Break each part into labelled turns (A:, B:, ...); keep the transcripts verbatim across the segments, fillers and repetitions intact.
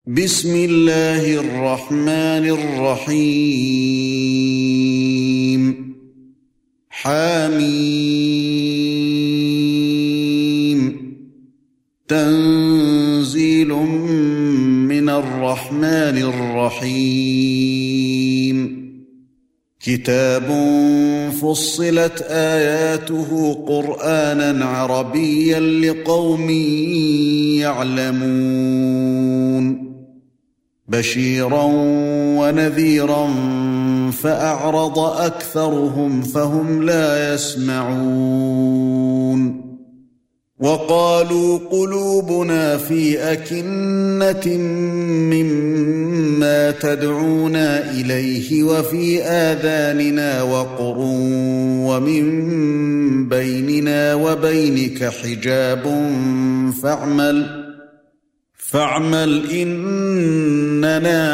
A: بسم الله الرحمن الرحيم حميم تنزيل من الرحمن الرحيم كتاب فصلت آياته قرآنا عربيا لقوم يعلمون بشيرا ونذيرا فأعرض أكثرهم فهم لا يسمعون وقالوا قلوبنا في أكنة مما تدعونا إليه وفي آذاننا وقر ومن بيننا وبينك حجاب فاعمل فاعمل إننا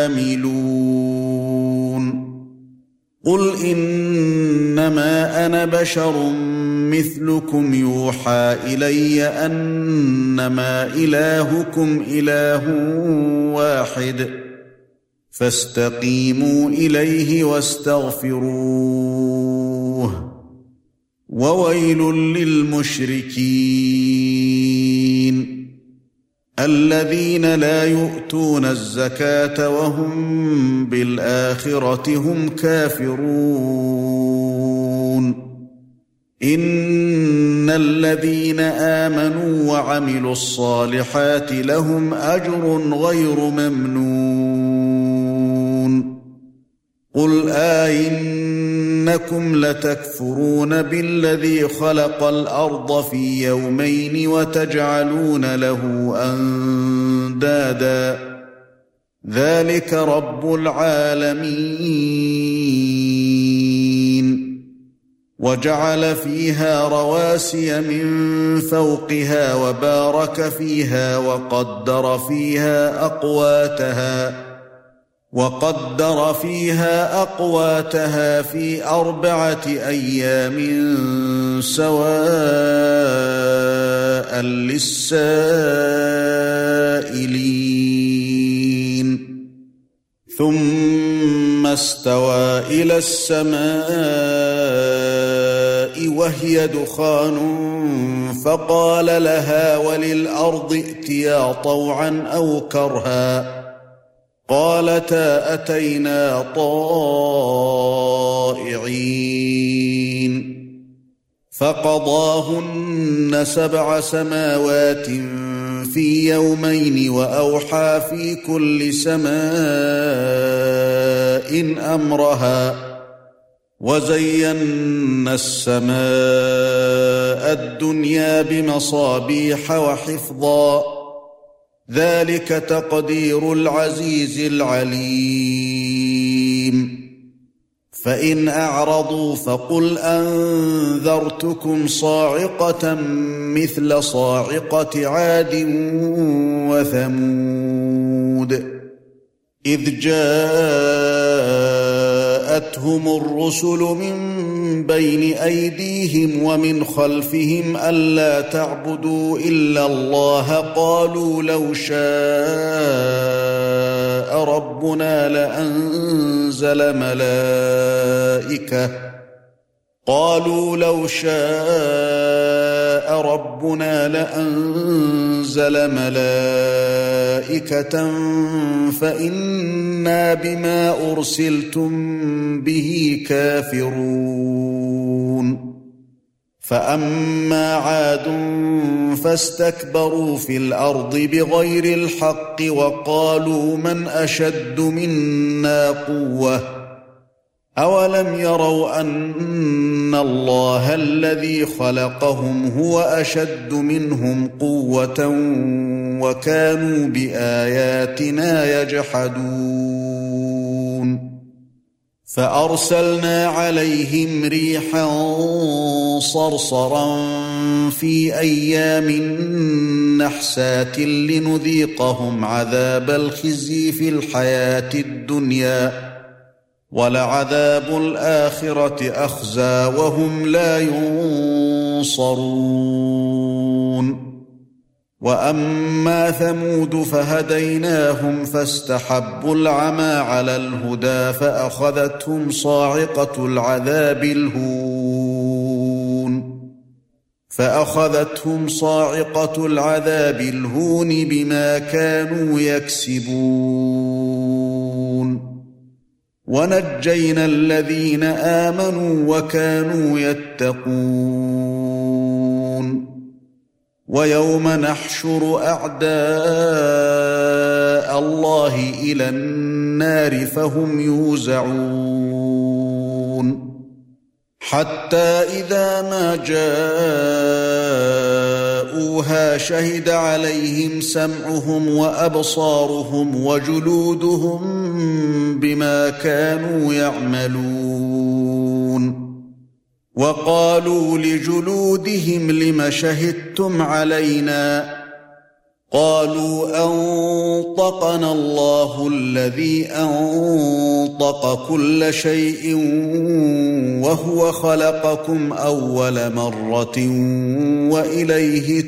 A: عاملون قل إنما أنا بشر مثلكم يوحى إلي أنما إلهكم إله واحد فاستقيموا إليه واستغفروه وويل للمشركين الذين لا يؤتون الزكاة وهم بالآخرة هم كافرون إن الذين آمنوا وعملوا الصالحات لهم أجر غير ممنون قل أئنكم لتكفرون بالذي خلق الأرض في يومين وتجعلون له أندادا ذلك رب العالمين وجعل فيها رواسي من فوقها وبارك فيها وقدر فيها أقواتها وقدر فيها أقواتها في أربعة أيام سواء للسائلين ثم استوى إلى السماء وهي دخان فقال لها وللأرض ائتيا طوعا أو كرها قالتا أتينا طائعين فقضاهن سبع سماوات في يومين وأوحى في كل سماء أمرها وزينا السماء الدنيا بمصابيح وحفظا ذلك تقدير العزيز العليم فإن أعرضوا فقل أنذرتكم صاعقة مثل صاعقة عاد وثمود إذ جاءتهم الرسل من بين أيديهم ومن خلفهم ألا تعبدوا إلا الله قالوا لو شاء ربنا لأنزل ملائكة قالوا لو شاء ربنا لأنزل ملائكة فإنا بما أرسلتم به كافرون فأما عاد فاستكبروا في الأرض بغير الحق وقالوا من أشد منا قوة أولم يروا أن الله الذي خلقهم هو أشد منهم قوة وكانوا بآياتنا يجحدون فأرسلنا عليهم ريحا صرصرا في أيام نحسات لنذيقهم عذاب الخزي في الحياة الدنيا ولعذاب الآخرة أخزى وهم لا ينصرون وأما ثمود فهديناهم فاستحبوا العمى على الهدى فأخذتهم صاعقة العذاب الهون فأخذتهم صاعقة العذاب الهون بما كانوا يكسبون ونجينا الذين آمنوا وكانوا يتقون ويوم نحشر أعداء الله إلى النار فهم يوزعون حتى إذا ما جاءوها شهد عليهم سمعهم وأبصارهم وجلودهم بما كانوا يعملون وقالوا لجلودهم لم شهدتم علينا قالوا أنطقنا الله الذي أنطق كل شيء وهو خلقكم أول مرة وإليه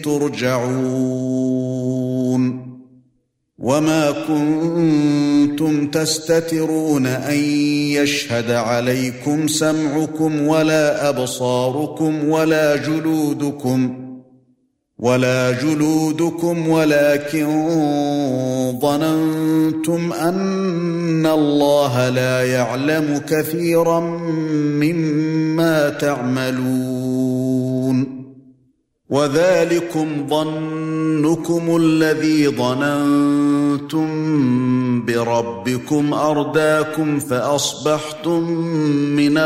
A: ترجعون وما كنتم تستترون أن يشهد عليكم سمعكم ولا أبصاركم ولا جلودكم ولا جلودكم ولكن ظننتم أن الله لا يعلم كثيرا مما تعملون وذلكم ظنكم الذي ظننتم بربكم أرداكم فأصبحتم من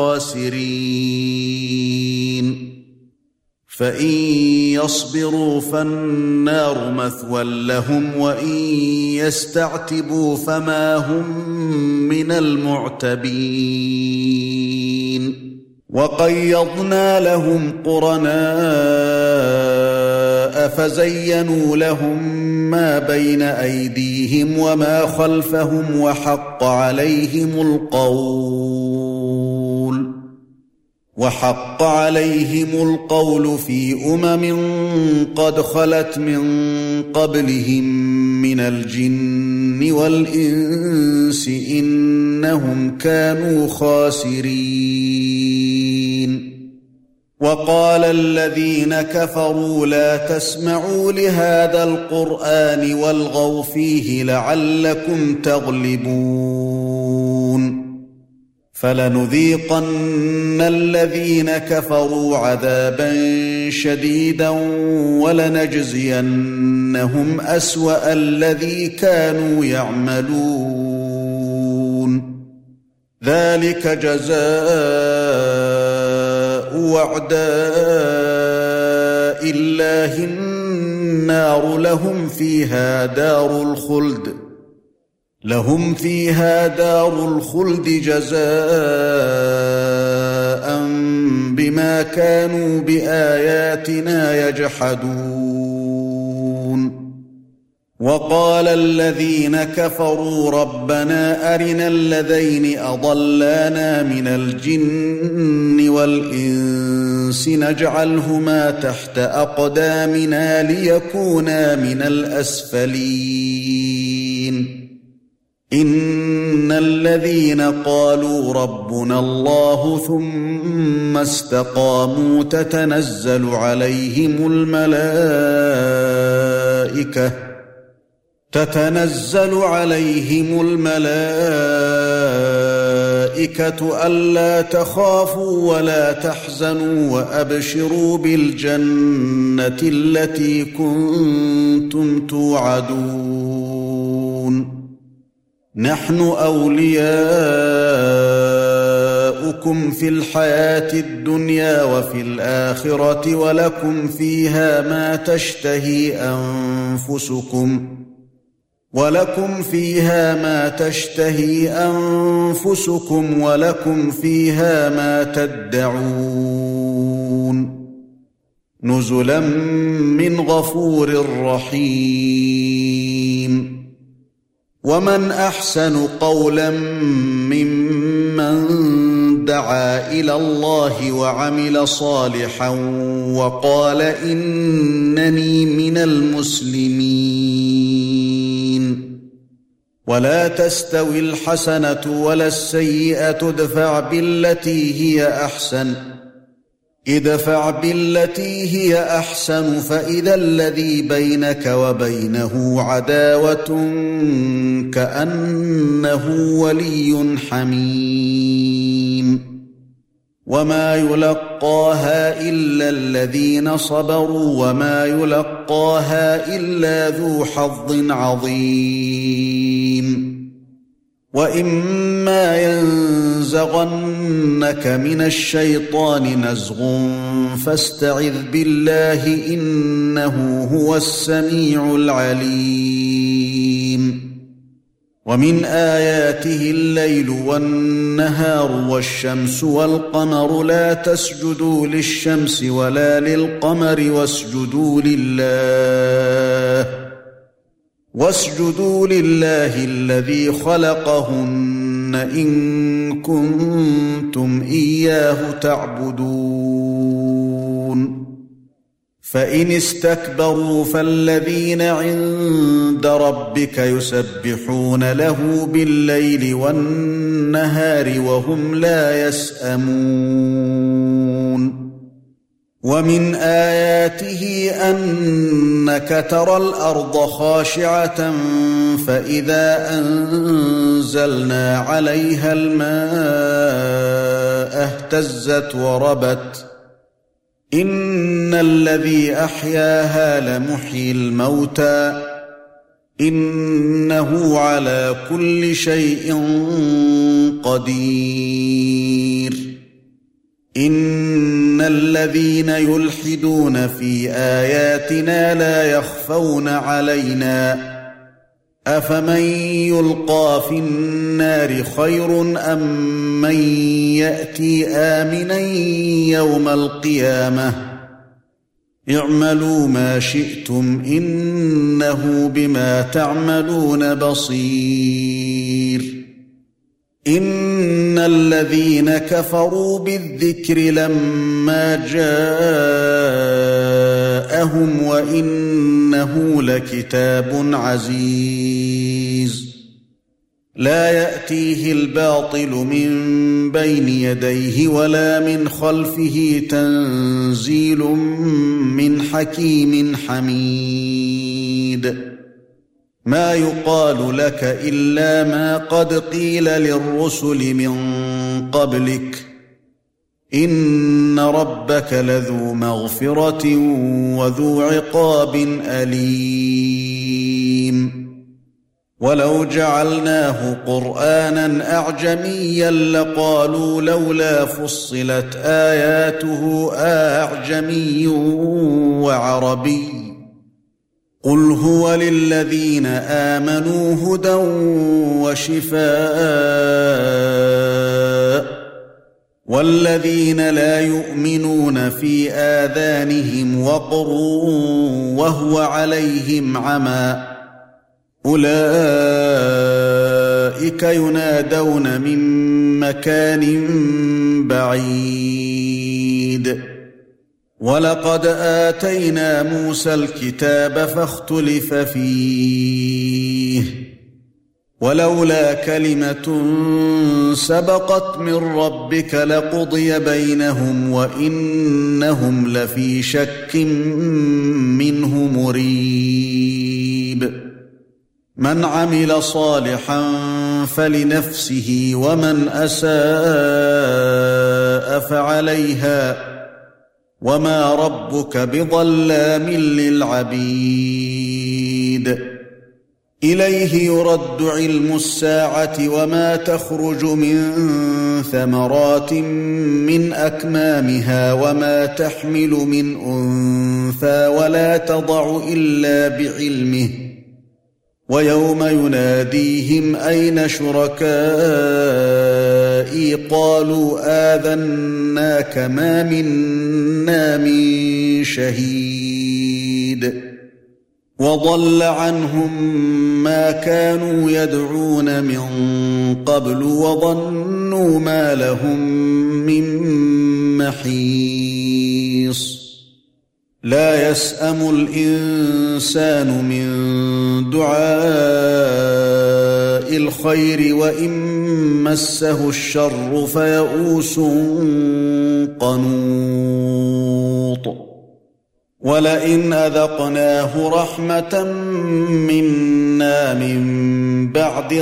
A: الخاسرين فإن يصبروا فالنار مثوى لهم وإن يستعتبوا فما هم من المعتبين وقيضنا لهم قرناء فزينوا لهم ما بين أيديهم وما خلفهم وحق عليهم القول وحق عليهم القول في أمم قد خلت من قبلهم من الجن والإنس إنهم كانوا خاسرين وقال الذين كفروا لا تسمعوا لهذا القرآن والغوا فيه لعلكم تغلبون فلنذيقن الذين كفروا عذابا شديدا ولنجزينهم أسوأ الذي كانوا يعملون ذلك جزاء أعداء الله النار لهم فيها دار الخلد لهم فيها دار الخلد جزاء بما كانوا بآياتنا يجحدون وقال الذين كفروا ربنا أرنا الذين أضلانا من الجن والإنس نجعلهما تحت أقدامنا ليكونا من الأسفلين إن الذين قالوا ربنا الله ثم استقاموا تتنزل عليهم الملائكة تتنزل عليهم الملائكة ألا تخافوا ولا تحزنوا وأبشروا بالجنة التي كنتم توعدون نحن أولياؤكم في الحياة الدنيا وفي الآخرة ولكم فيها ما تشتهي أنفسكم ولكم فيها ما تشتهي أنفسكم ولكم فيها ما تدعون نزلا من غفور رحيم ومن أحسن قولا ممن دعا إلى الله وعمل صالحا وقال إنني من المسلمين. ولا تستوي الحسنة ولا السيئة ادفع بالتي هي أحسن ادفع بالتي هي أحسن فإذا الذي بينك وبينه عداوة كأنه ولي حميم. وما يلقاها إلا الذين صبروا وما يلقاها إلا ذو حظ عظيم. وإما ينزغنك من الشيطان نزغ فاستعذ بالله إنه هو السميع العليم. ومن آياته الليل والنهار والشمس والقمر لا تسجدوا للشمس ولا للقمر واسجدوا لله واسجدوا لله الذي خلقهن إن كنتم إياه تعبدون. فإن استكبروا فالذين عند ربك يسبحون له بالليل والنهار وهم لا يسأمون. ومن آياته أنك ترى الأرض خاشعة فإذا أنزلنا عليها الماء اهتزت وربت إن الذي أحياها لمحيي الموتى إنه على كل شيء قدير. إن الذين يلحدون في آياتنا لا يخفون علينا أفمن يلقى في النار خير أم من يأتي آمنا يوم القيامة اعملوا ما شئتم إنه بما تعملون بصير. إن الذين كفروا بالذكر لما جاءهم وإنه لكتاب عزيز لا يأتيه الباطل من بين يديه ولا من خلفه تنزيل من حكيم حميد. ما يقال لك إلا ما قد قيل للرسل من قبلك إن ربك لذو مغفرة وذو عقاب أليم. ولو جعلناه قرآنا أعجميا لقالوا لولا فصلت آياته أعجمي وعربي قل هو للذين آمنوا هدى وشفاء والذين لا يؤمنون في آذانهم وقر وهو عليهم عمى أولئك ينادون من مكان بعيد. ولقد آتينا موسى الكتاب فاختلف فيه ولولا كلمة سبقت من ربك لقضي بينهم وإنهم لفي شك منه مريب. من عمل صالحا فلنفسه ومن أساء فعليها وما ربك بظلام للعبيد. إليه يرد علم الساعة وما تخرج من ثمرات من أكمامها وما تحمل من أنثى ولا تضع إلا بعلمه ويوم يناديهم أين شركائي قالوا آذناك ما منا من شهيد وضل عنهم ما كانوا يدعون من قبل وظنوا ما لهم من محيص لا يسأم الإنسان من دعاء الخير وإن مسه الشر فيئوس قنوط ولئن أذقناه رحمة منا من بعد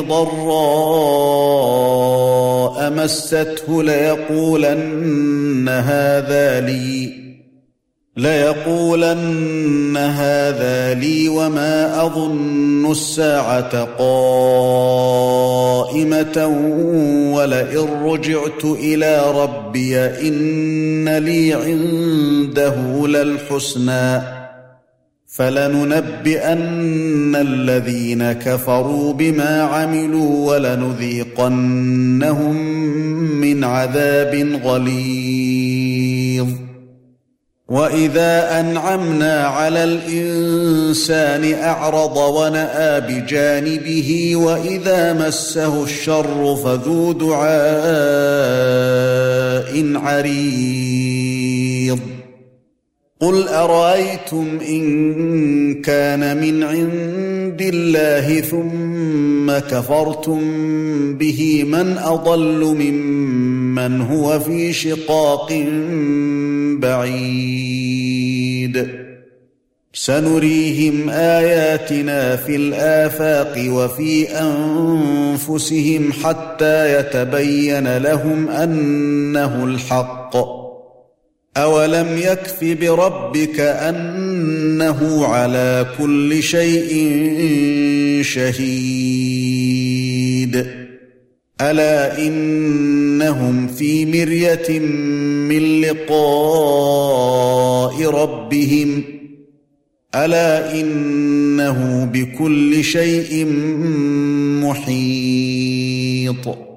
A: ضراء مسته ليقولن هذا لي ليقولن هذا لي وما أظن الساعة قائمة ولئن رجعت إلى ربي إن لي عنده للحسنى فلننبئن الذين كفروا بما عملوا ولنذيقنهم من عذاب غليظ وإذا أنعمنا على الإنسان أعرض ونأى بجانبه وإذا مسه الشر فذو دعاء عريض قل أرأيتم إن كان من عند الله ثم كفرتم به من أضل ممن هو في شقاق بعيد سنريهم آياتنا في الآفاق وفي أنفسهم حتى يتبين لهم أنه الحق أولم يكف بربك أنه على كل شيء شهيد ألا إنهم في مرية من لقاء ربهم ألا إنه بكل شيء محيط